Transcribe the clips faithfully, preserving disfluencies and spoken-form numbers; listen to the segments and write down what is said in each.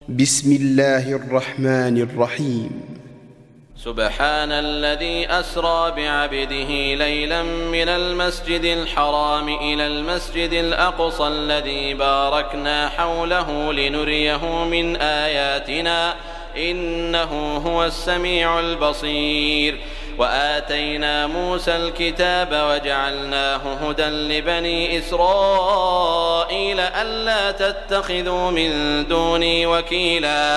بسم الله الرحمن الرحيم. سبحان الذي أسرى بعبده ليلا من المسجد الحرام إلى المسجد الأقصى الذي باركنا حوله لنريه من آياتنا إنه هو السميع البصير. وآتينا موسى الكتاب وجعلناه هدى لبني إسرائيل ألا تتخذوا من دوني وكيلا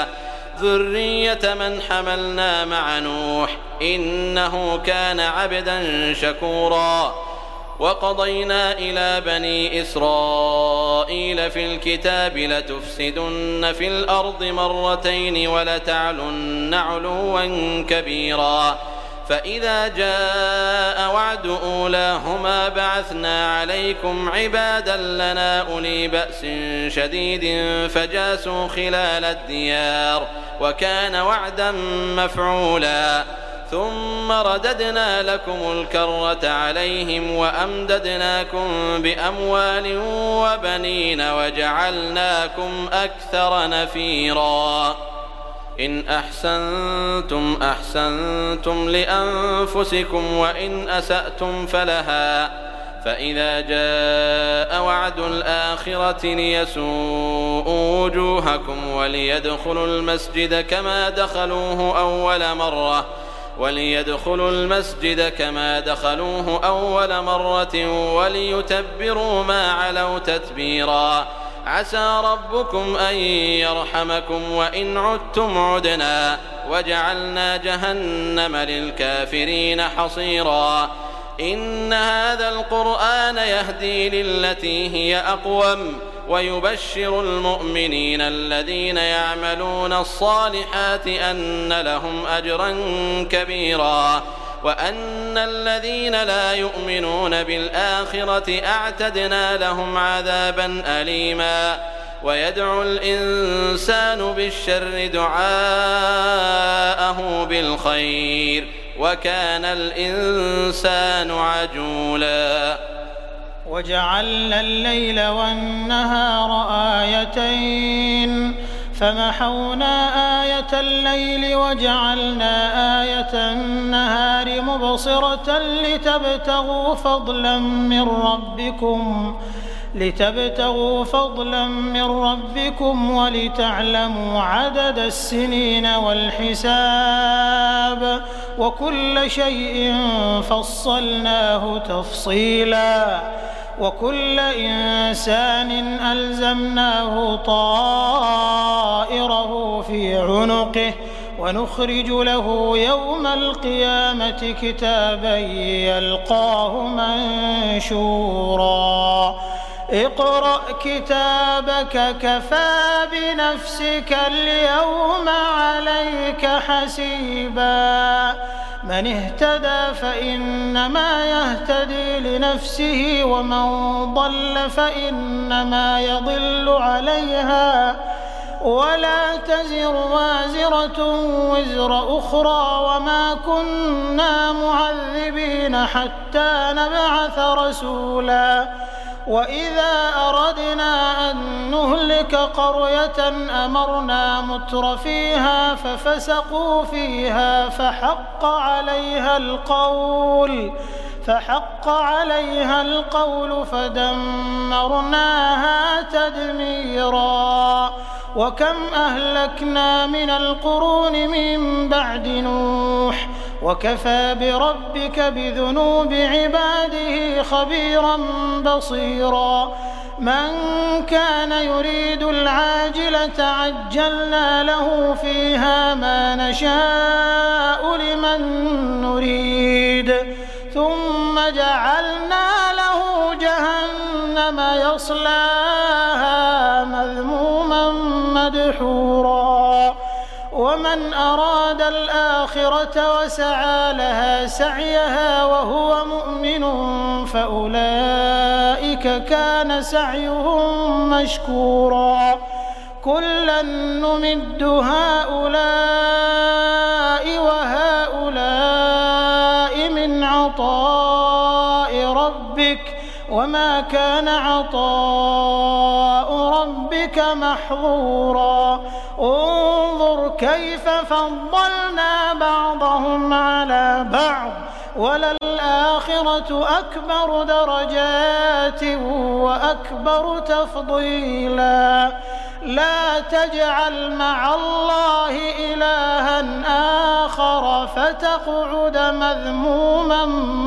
ذرية من حملنا مع نوح إنه كان عبدا شكورا. وقضينا إلى بني إسرائيل في الكتاب لتفسدن في الأرض مرتين ولتعلن علوا كبيرا. فإذا جاء وعد أولاهما بعثنا عليكم عبادا لنا أولي بأس شديد فجاسوا خلال الديار وكان وعدا مفعولا. ثم رددنا لكم الكرة عليهم وأمددناكم بأموال وبنين وجعلناكم أكثر نفيرا. إن أحسنتم أحسنتم لأنفسكم وإن أسأتم فلها. فإذا جاء وعد الآخرة ليسوءوا وجوهكم وليدخلوا المسجد كما دخلوه أول مرة وليدخلوا المسجد كما دخلوه أول مرة وليتبروا ما علوا تتبيرا. عسى ربكم أن يرحمكم وإن عدتم عدنا وجعلنا جهنم للكافرين حصيرا. إن هذا القرآن يهدي للتي هي أقوم ويبشر المؤمنين الذين يعملون الصالحات أن لهم أجرا كبيرا وأن الذين لا يؤمنون بالآخرة أعتدنا لهم عذابا أليما. ويدعو الإنسان بالشر دعاءه بالخير وكان الإنسان عجولا. وجعلنا الليل والنهار آيتين فمحونا آية الليل وجعلنا آية النهار مبصرة لتبتغوا فضلا من ربكم لتبتغوا فضلا من ربكم ولتعلموا عدد السنين والحساب وكل شيء فصلناه تفصيلا. وكل إنسان ألزمناه طائره في عنقه ونخرج له يوم القيامة كتابا يلقاه منشورا. اقرأ كتابك كفى بنفسك اليوم عليك حسيبا. من اهتدى فإنما يهتدي لنفسه ومن ضل فإنما يضل عليها ولا تزر وازرة وزر أخرى وما كنا معذبين حتى نبعث رسولا. وإذا أردنا أن نهلك قرية أمرنا متر فيها ففسقوا فيها فحق عليها القول فحق عليها القول فدمرناها تدميرا. وكم أهلكنا من القرون من بعد نوح وكفى بربك بذنوب عباده خبيرا بصيرا. من كان يريد العاجلة عجلنا له فيها ما نشاء لمن نريد ثم جعلنا له جهنم يصلاها مذموما مدحورا. ومن أراد الآخرة وسعى لها سعيها وهو مؤمن فأولئك كان سعيهم مشكورا. كلا نمد هؤلاء وهؤلاء من عطاء ربك وما كان عطاء ربك محظورا انظر كيف فضلنا بعضهم على بعض وللآخرة أكبر درجات وأكبر تفضيلا لا تجعل مع الله إلها آخر فتقعد مذموما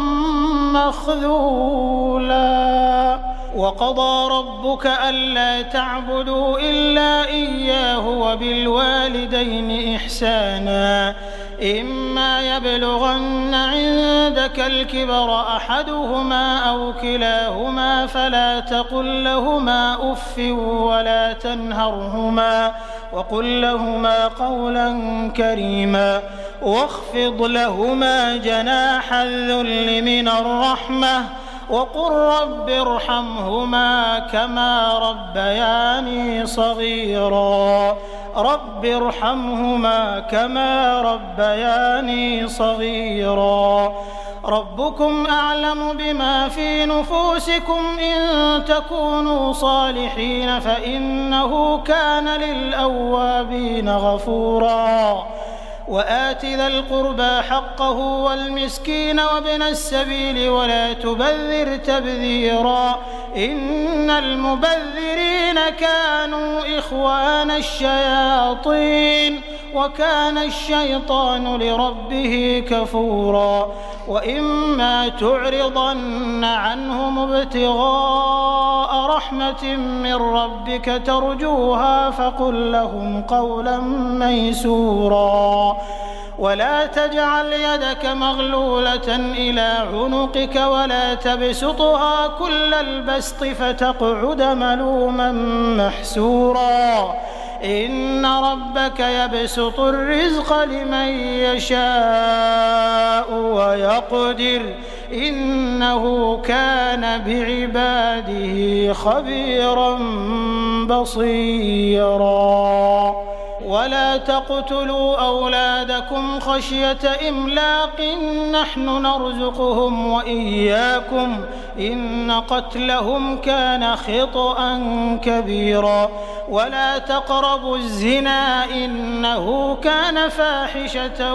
مخذولا وقضى ربك ألا تعبدوا إلا إياه وبالوالدين إحسانا إما يبلغن عندك الكبر أحدهما أو كلاهما فلا تقل لهما أف ولا تنهرهما وقل لهما قولا كريما واخفض لهما جناح الذل من الرحمة وقل رب ارحمهما كما ربياني صغيرا رب ارحمهما كما ربياني صغيرا ربكم أعلم بما في نفوسكم إن تكونوا صالحين فإنه كان للأوابين غفورا وآت ذا القربى حقه والمسكين وابن السبيل ولا تبذر تبذيرا إن المبذرين كانوا إخوان الشياطين وكان الشيطان لربه كفورا وإما تعرضن عنهم ابتغاء رحمة من ربك ترجوها فقل لهم قولا ميسورا ولا تجعل يدك مغلولة إلى عنقك ولا تبسطها كل البسط فتقعد ملوما محسورا إن ربك يبسط الرزق لمن يشاء ويقدر إنه كان بعباده خبيرا بصيرا ولا تقتلوا أولادكم خشية إملاق نحن نرزقهم وإياكم إن قتلهم كان خطأ كبيرا ولا تقربوا الزنا إنه كان فاحشة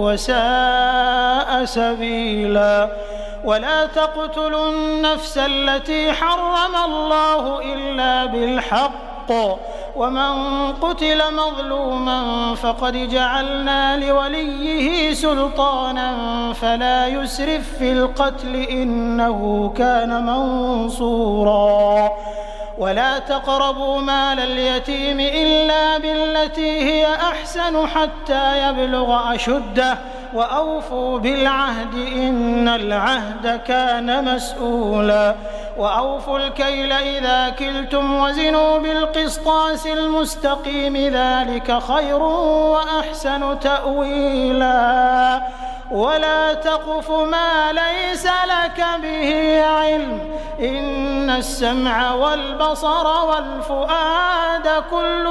وساء سبيلا ولا تقتلوا النفس التي حرم الله إلا بالحق ومن قتل مظلوما فقد جعلنا لوليه سلطانا فلا يسرف في القتل إنه كان منصورا ولا تقربوا مال اليتيم إلا بالتي هي أحسن حتى يبلغ أشده وأوفوا بالعهد إن العهد كان مسؤولا وأوفوا الكيل إذا كلتم وزنوا بالقسطاس المستقيم ذلك خير وأحسن تأويلا ولا تقف ما ليس لك به علم إن السمع والبصر والفؤاد كل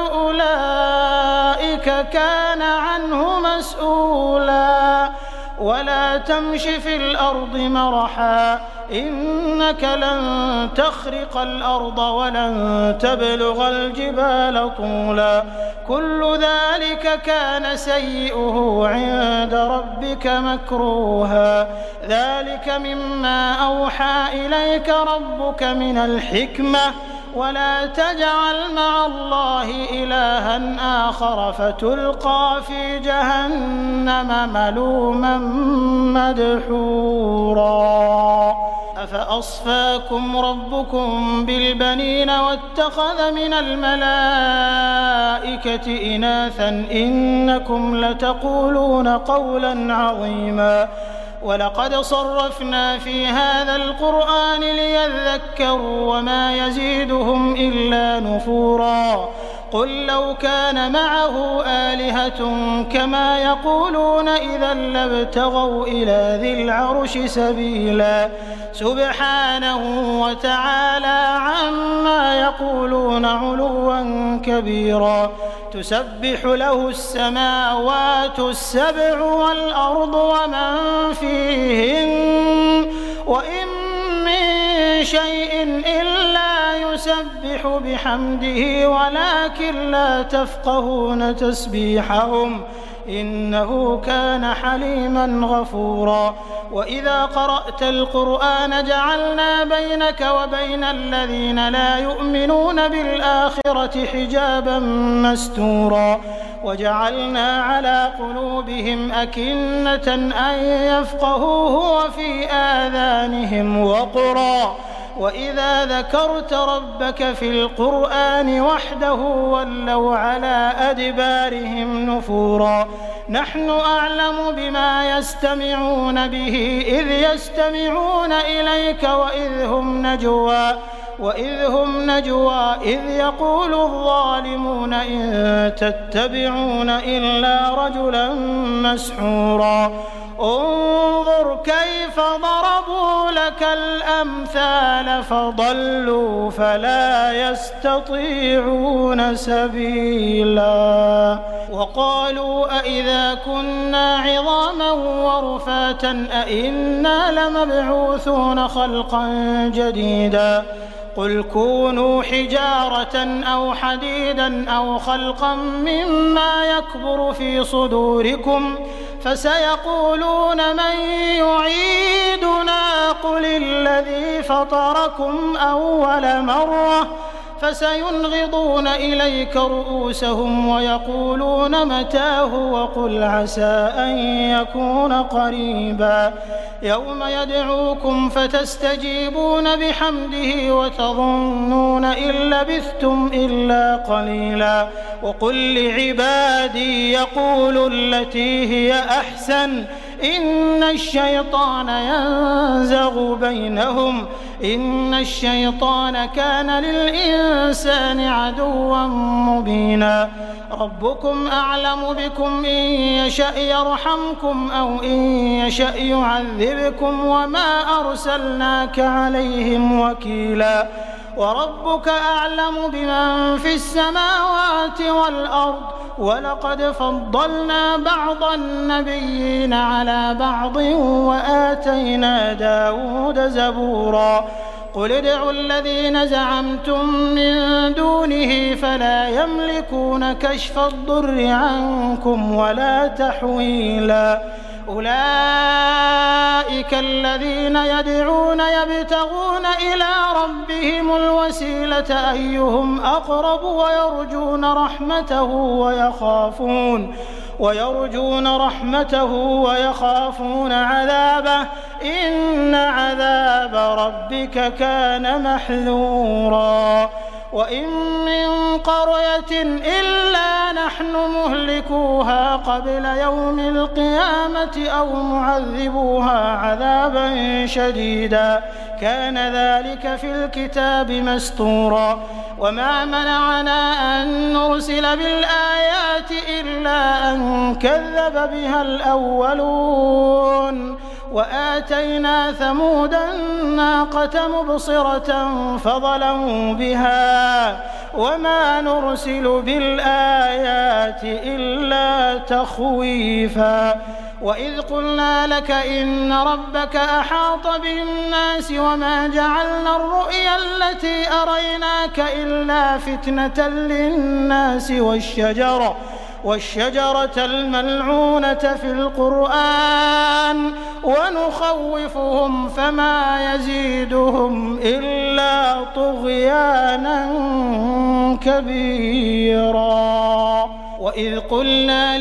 أولئك كان عنه مسؤولا ولا تمش في الأرض مرحا إنك لن تخرق الأرض ولن تبلغ الجبال طولا كل ذلك كان سيئه عند ربك مكروها ذلك مما أوحى إليك ربك من الحكمة ولا تجعل مع الله إلها آخر فتلقى في جهنم ملوما مدحورا أفأصفاكم ربكم بالبنين واتخذ من الملائكة إناثا إنكم لتقولون قولا عظيما ولقد صرفنا في هذا القرآن ليذكروا وما يزيدهم إلا نفورا قل لو كان معه آلهة كما يقولون إذا لابتغوا إلى ذي العرش سبيلا سبحانه وتعالى عما يقولون علوا كبيرا تسبح له السماوات السبع والأرض ومن فيهن وإن من شيء إلا يسبح بحمده ولكن لا تفقهون تسبيحهم إنه كان حليما غفورا وإذا قرأت القرآن جعلنا بينك وبين الذين لا يؤمنون بالآخرة حجابا مستورا وجعلنا على قلوبهم أكنة أن يفقهوه وفي آذانهم وقرا وإذا ذكرت ربك في القرآن وحده ولوا على أدبارهم نفورا نحن أعلم بما يستمعون به إذ يستمعون إليك وإذ هم نجوى وإذ هم نجوى إذ يقول الظالمون إن تتبعون إلا رجلا مسحورا انظر كيف ضربوا لك الأمثال فضلوا فلا يستطيعون سبيلا وقالوا أئذا كنا عظاما ورفاتا أئنا لمبعوثون خلقا جديدا قل كونوا حجارة أو حديدا أو خلقا مما يكبر في صدوركم فسيقولون من يعيدنا قل الذي فطركم أول مرة فسينغضون إليك رؤوسهم ويقولون متاه وقل عسى أن يكون قريبا يوم يدعوكم فتستجيبون بحمده وتظنون إن لبثتم إلا قليلا وقل لعبادي يقولوا التي هي أحسن إن الشيطان ينزغ بينهم إن الشيطان كان للإنسان عدوا مبينا ربكم أعلم بكم إن يشأ يرحمكم أو إن يشأ يعذبكم وما أرسلناك عليهم وكيلا وربك أعلم بمن في السماوات والأرض ولقد فضلنا بعض النبيين على بعض وآتينا داود زبورا قل ادعوا الذين زعمتم من دونه فلا يملكون كشف الضر عنكم ولا تحويلا أولئك الذين يدعون يبتغون إلى ربهم الوسيلة أيهم أقرب ويرجون رحمته ويخافون ويرجون رحمته ويخافون عذابه إن عذاب ربك كان محذورا وإن من قرية إلا نحن مهلكوها قبل يوم القيامة أو معذبوها عذابا شديدا كان ذلك في الكتاب مسطورا وما منعنا أن نرسل بالآيات إلا أن كذب بها الأولون وآتينا ثمود الناقة مبصرة فظلموا بها وما نرسل بالآيات إلا تخويفا وإذ قلنا لك إن ربك أحاط بالناس وما جعلنا الرؤيا التي أريناك إلا فتنة للناس والشجرة والشجرة الملعونة في القرآن ونخوفهم فما يزيدهم إلا طغيانا كبيرا وإذ قلنا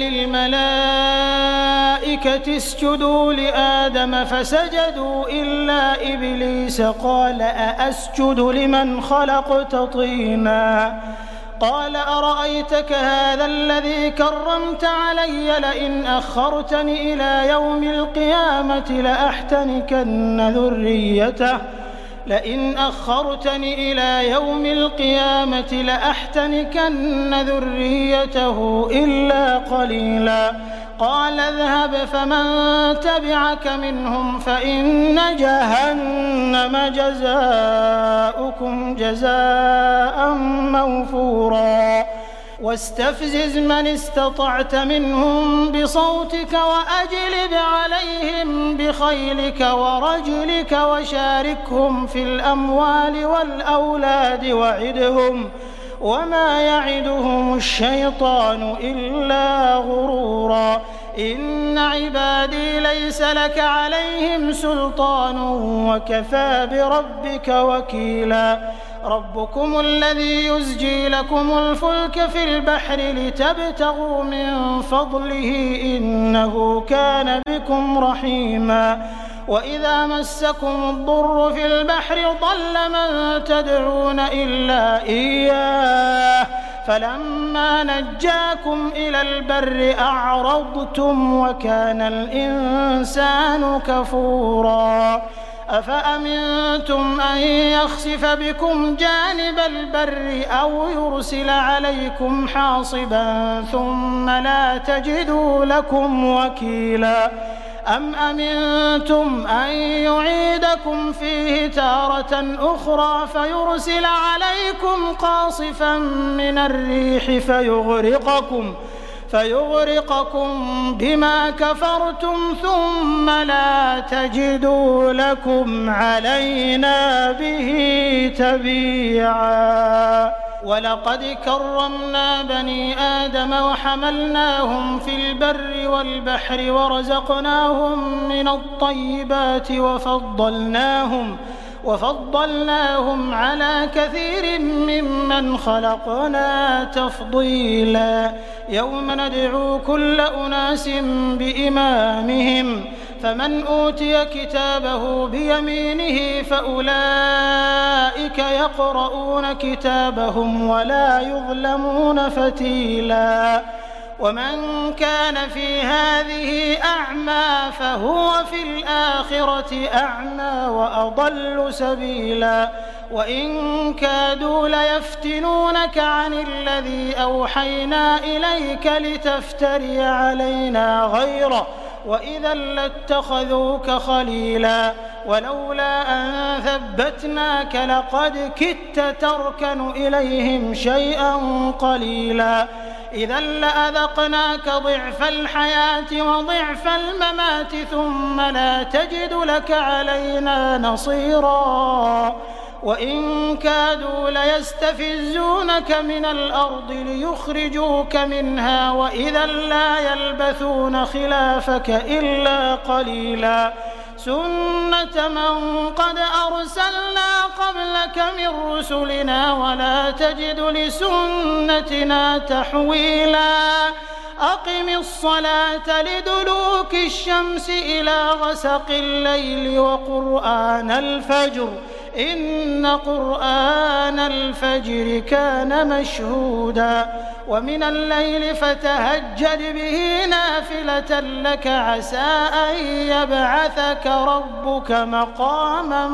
للملائكة اسجدوا لآدم فسجدوا إلا إبليس قال أأسجد لمن خلقت طينا قال أرأيتك هذا الذي كرمت علي لئن أخرتني إلى يوم القيامة لأحتنكن ذريته لئن أخرتني إلى يوم القيامة لأحتنكن ذريته إلا قليلا قال اذهب فمن تبعك منهم فإن جهنم جزاؤكم جزاء موفورا واستفزز من استطعت منهم بصوتك وأجلب عليهم بخيلك ورجلك وشاركهم في الأموال والأولاد وعدهم وما يعدهم الشيطان إلا غرورا إن عبادي ليس لك عليهم سلطان وكفى بربك وكيلا ربكم الذي يزجي لكم الفلك في البحر لتبتغوا من فضله إنه كان بكم رحيما وإذا مسكم الضر في البحر ضل من تدعون إلا إياه فلما نجاكم إلى البر أعرضتم وكان الإنسان كفورا أفأمنتم أن يخسف بكم جانب البر أو يرسل عليكم حاصبا ثم لا تجدوا لكم وكيلا أم أمنتم أن يعيدكم فيه تارة أخرى فيرسل عليكم قاصفا من الريح فيغرقكم فيغرقكم بما كفرتم ثم لا تجدوا لكم علينا به تبيعا ولقد كرمنا بني آدم وحملناهم في البر والبحر ورزقناهم من الطيبات وفضلناهم وفضلناهم على كثير ممن خلقنا تفضيلا يوم ندعو كل أناس بإمامهم فمن أوتي كتابه بيمينه فأولئك يقرؤون كتابهم ولا يظلمون فتيلا ومن كان في هذه أعمى فهو في الآخرة أعمى وأضل سبيلا وإن كادوا ليفتنونك عن الذي أوحينا إليك لتفتري علينا غيره وإذا لاتخذوك خليلا ولولا أن ثبتناك لقد كدت تركن إليهم شيئا قليلا إذا لأذقناك ضعف الحياة وضعف الممات ثم لا تجد لك علينا نصيرا وإن كادوا ليستفزونك من الأرض ليخرجوك منها وإذا لا يلبثون خلافك إلا قليلا سنة من قد أرسلنا قبلك من رسلنا ولا تجد لسنتنا تحويلا أقم الصلاة لدلوك الشمس إلى غسق الليل وقرآن الفجر إن قرآن الفجر كان مشهودا ومن الليل فتهجد به نافلة لك عسى أن يبعثك ربك مقاما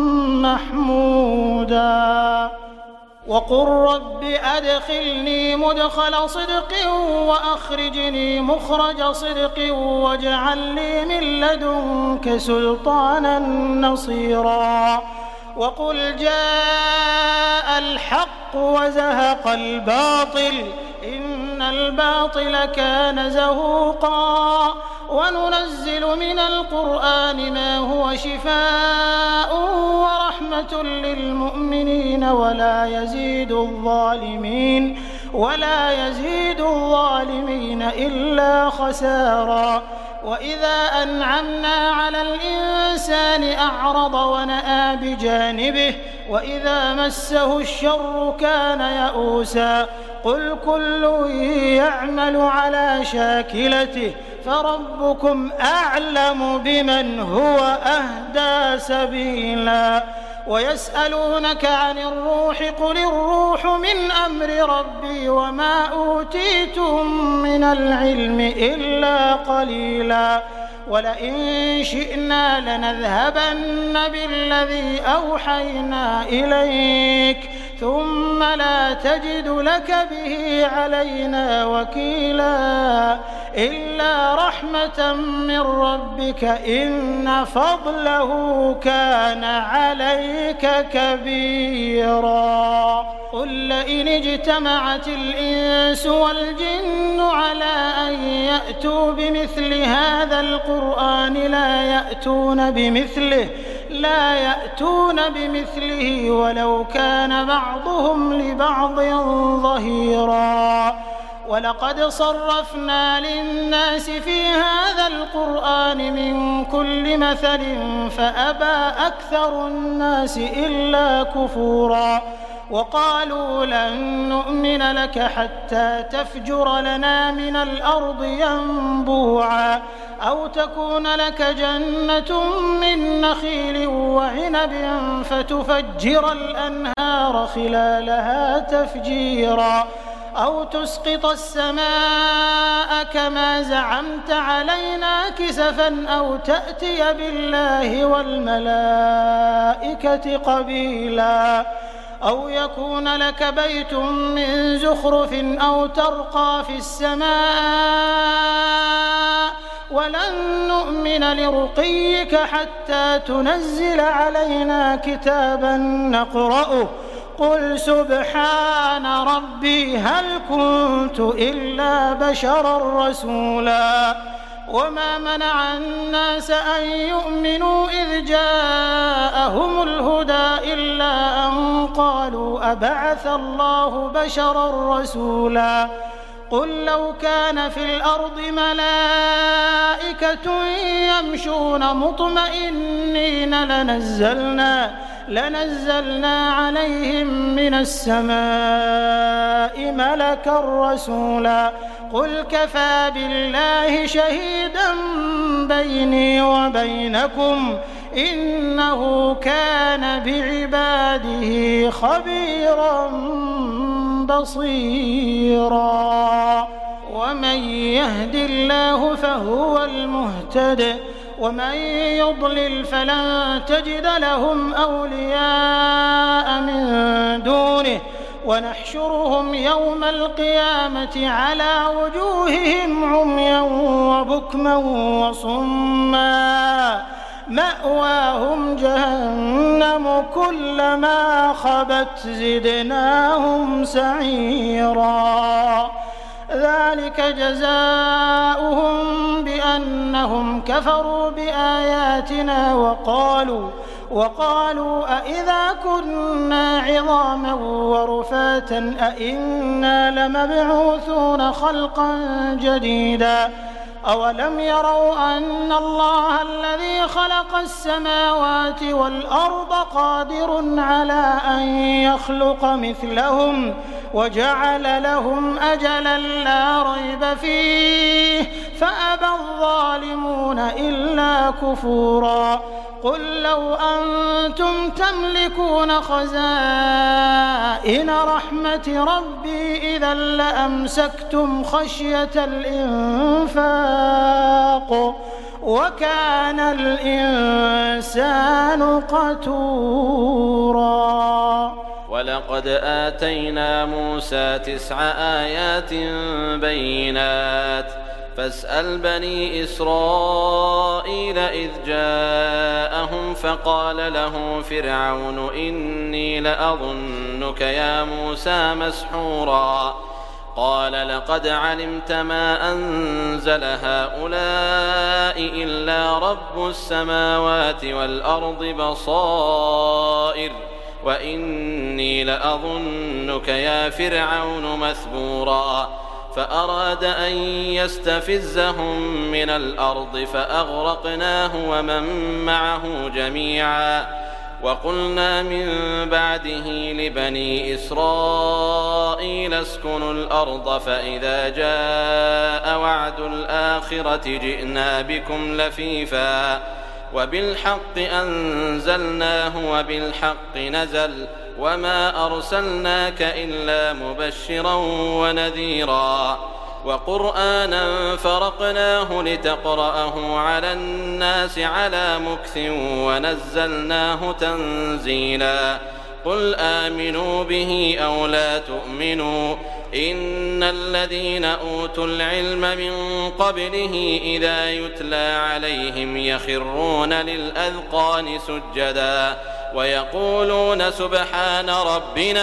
محمودا وقل رب أدخلني مدخل صدق وأخرجني مخرج صدق واجعل لي من لدنك سلطانا نصيرا وقل جاء الحق وزهق الباطل إن الباطل كان زهوقا وننزل من القرآن ما هو شفاء ورحمة للمؤمنين ولا يزيد الظالمين ولا يزيد الظالمين إلا خسارا وإذا أنعمنا على الإنسان أعرض ونأى بجانبه وإذا مسه الشر كان يئوسا قل كل يعمل على شاكلته فربكم أعلم بمن هو أهدى سبيلا ويسألونك عن الروح قل الروح من أمر ربي وما أوتيتم من العلم إلا قليلا ولئن شئنا لنذهبن بالذي أوحينا إليك ثم لا تجد لك به علينا وكيلا إلا رحمة من ربك إن فضله كان عليك كبيرا. قل لئن اجتمعت الإنس والجن على أن يأتوا بمثل هذا القرآن لا يأتون بمثله لا يأتون بمثله ولو كان بعضهم لبعض ظهيرا ولقد صرفنا للناس في هذا القرآن من كل مثل فأبى أكثر الناس إلا كفورا وقالوا لن نؤمن لك حتى تفجر لنا من الأرض ينبوعا أو تكون لك جنة من نخيل وعنب فتفجر الأنهار خلالها تفجيرا أو تسقط السماء كما زعمت علينا كسفا أو تأتي بالله والملائكة قبيلا أو يكون لك بيت من زخرف أو ترقى في السماء ولن نؤمن لرقيك حتى تنزل علينا كتابا نقرأه قل سبحان ربي هل كنت إلا بشرا رسولا وما منع الناس أن يؤمنوا إذ جاءهم الهدى إلا أن قالوا أبعث الله بشرا رسولا قل لو كان في الأرض ملائكة يمشون مطمئنين لنزلنا لنزلنا عليهم من السماء ملكا رسولا قل كفى بالله شهيدا بيني وبينكم إنه كان بعباده خبيرا بصيرا ومن يهد الله فهو المهتد ومن يضلل فلن تجد لهم أولياء من دونه ونحشرهم يوم القيامة على وجوههم عميا وبكما وصما مأواهم جهنم كلما خبت زدناهم سعيرا ذلك جزاؤهم بأنهم كفروا بآياتنا وقالوا وقالوا أإذا كنا عظاما ورفاتا أإنا لمبعوثون خلقا جديدا أولم يروا أن الله الذي خلق السماوات والأرض قادر على أن يخلق مثلهم وجعل لهم أجلا لا ريب فيه فأبى الظالمون إلا كفورا قل لو أنتم تملكون خزائن رحمة ربي إذا لأمسكتم خشية الإنفاق وكان الإنسان قتورا ولقد آتينا موسى تسع آيات بينات فاسأل بني إسرائيل إذ جاءهم فقال له فرعون إني لأظنك يا موسى مسحورا قال لقد علمت ما أنزل هؤلاء إلا رب السماوات والأرض بصائر وإني لأظنك يا فرعون مثبورا فأراد أن يستفزهم من الأرض فأغرقناه ومن معه جميعا وقلنا من بعده لبني إسرائيل اسكنوا الأرض فإذا جاء وعد الآخرة جئنا بكم لفيفا وبالحق أنزلناه وبالحق نزل وما أرسلناك إلا مبشرا ونذيرا وقرآنا فرقناه لتقرأه على الناس على مكث ونزلناه تنزيلا قل آمنوا به أو لا تؤمنوا إن الذين أوتوا العلم من قبله إذا يتلى عليهم يخرون للأذقان سجدا ويقولون سبحان ربنا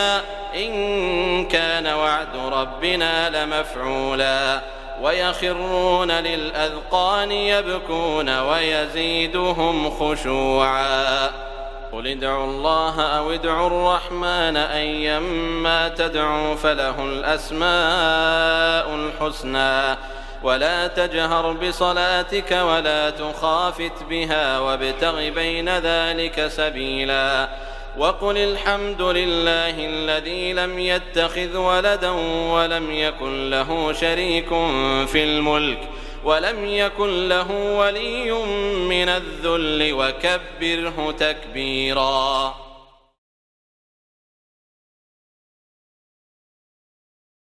إن كان وعد ربنا لمفعولا ويخرون للأذقان يبكون ويزيدهم خشوعا قل ادعوا الله أو ادعوا الرحمن أيما تدعوا فله الأسماء الحسنى ولا تجهر بصلاتك ولا تخافت بها وابتغ بين ذلك سبيلا وقل الحمد لله الذي لم يتخذ ولدا ولم يكن له شريك في الملك ولم يكن له ولي من الذل وكبره تكبيرا.